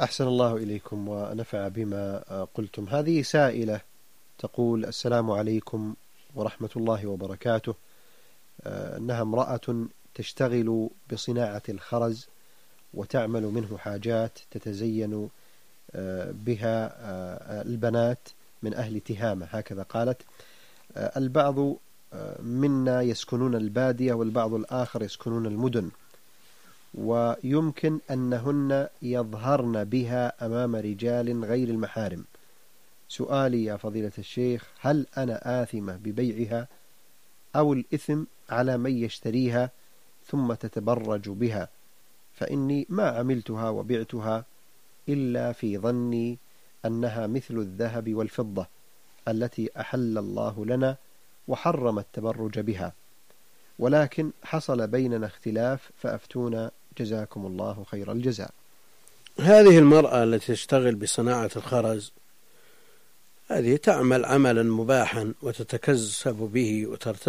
أحسن الله إليكم ونفع بما قلتم. هذه سائلة تقول: السلام عليكم ورحمة الله وبركاته. أنها امرأة تشتغل بصناعة الخرز وتعمل منه حاجات تتزين بها البنات من أهل تهامة، هكذا قالت. البعض منا يسكنون البادية والبعض الآخر يسكنون المدن، ويمكن أنهن يظهرن بها أمام رجال غير المحارم. سؤالي يا فضيلة الشيخ: هل أنا آثمة ببيعها أو الإثم على من يشتريها ثم تتبرج بها؟ فإني ما عملتها وبعتها إلا في ظني أنها مثل الذهب والفضة التي أحل الله لنا وحرم التبرج بها، ولكن حصل بيننا اختلاف فأفتونا جزاكم الله خير الجزاء. هذه المرأة التي تشتغل بصناعة الخرز هذه تعمل عملا مباحا وتتكسب به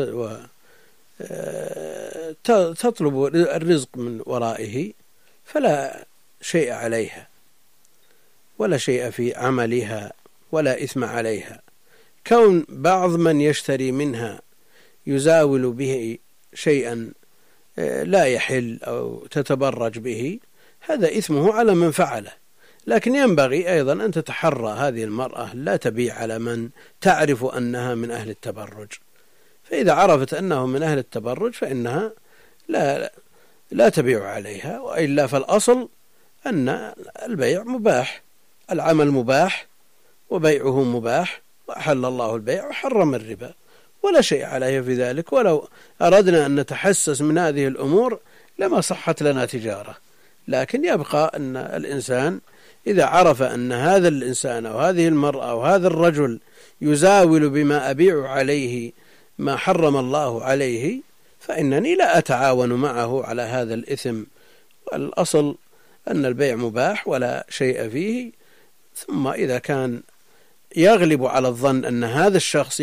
وتطلب الرزق من ورائه، فلا شيء عليها ولا شيء في عملها ولا إثم عليها. كون بعض من يشتري منها يزاول به شيئا لا يحل أو تتبرج به، هذا إثمه على من فعله. لكن ينبغي أيضا أن تتحرى هذه المرأة لا تبيع على من تعرف أنها من أهل التبرج، فإذا عرفت أنه من أهل التبرج فإنها لا تبيع عليها، وإلا فالأصل أن البيع مباح، العمل مباح وبيعه مباح، وأحل الله البيع وحرم الربا، ولا شيء عليه في ذلك. ولو أردنا أن نتحسس من هذه الأمور لما صحت لنا تجارة. لكن يبقى أن الإنسان إذا عرف أن هذا الإنسان أو هذه المرأة أو هذا الرجل يزاول بما أبيع عليه ما حرم الله عليه، فإنني لا أتعاون معه على هذا الإثم. والأصل أن البيع مباح ولا شيء فيه. ثم إذا كان يغلب على الظن أن هذا الشخص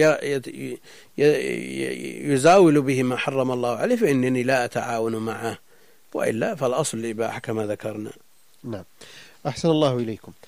يزاول به ما حرم الله عليه فإنني لا أتعاون معه، وإلا فالأصل الإباحة كما ذكرنا. نعم، أحسن الله إليكم.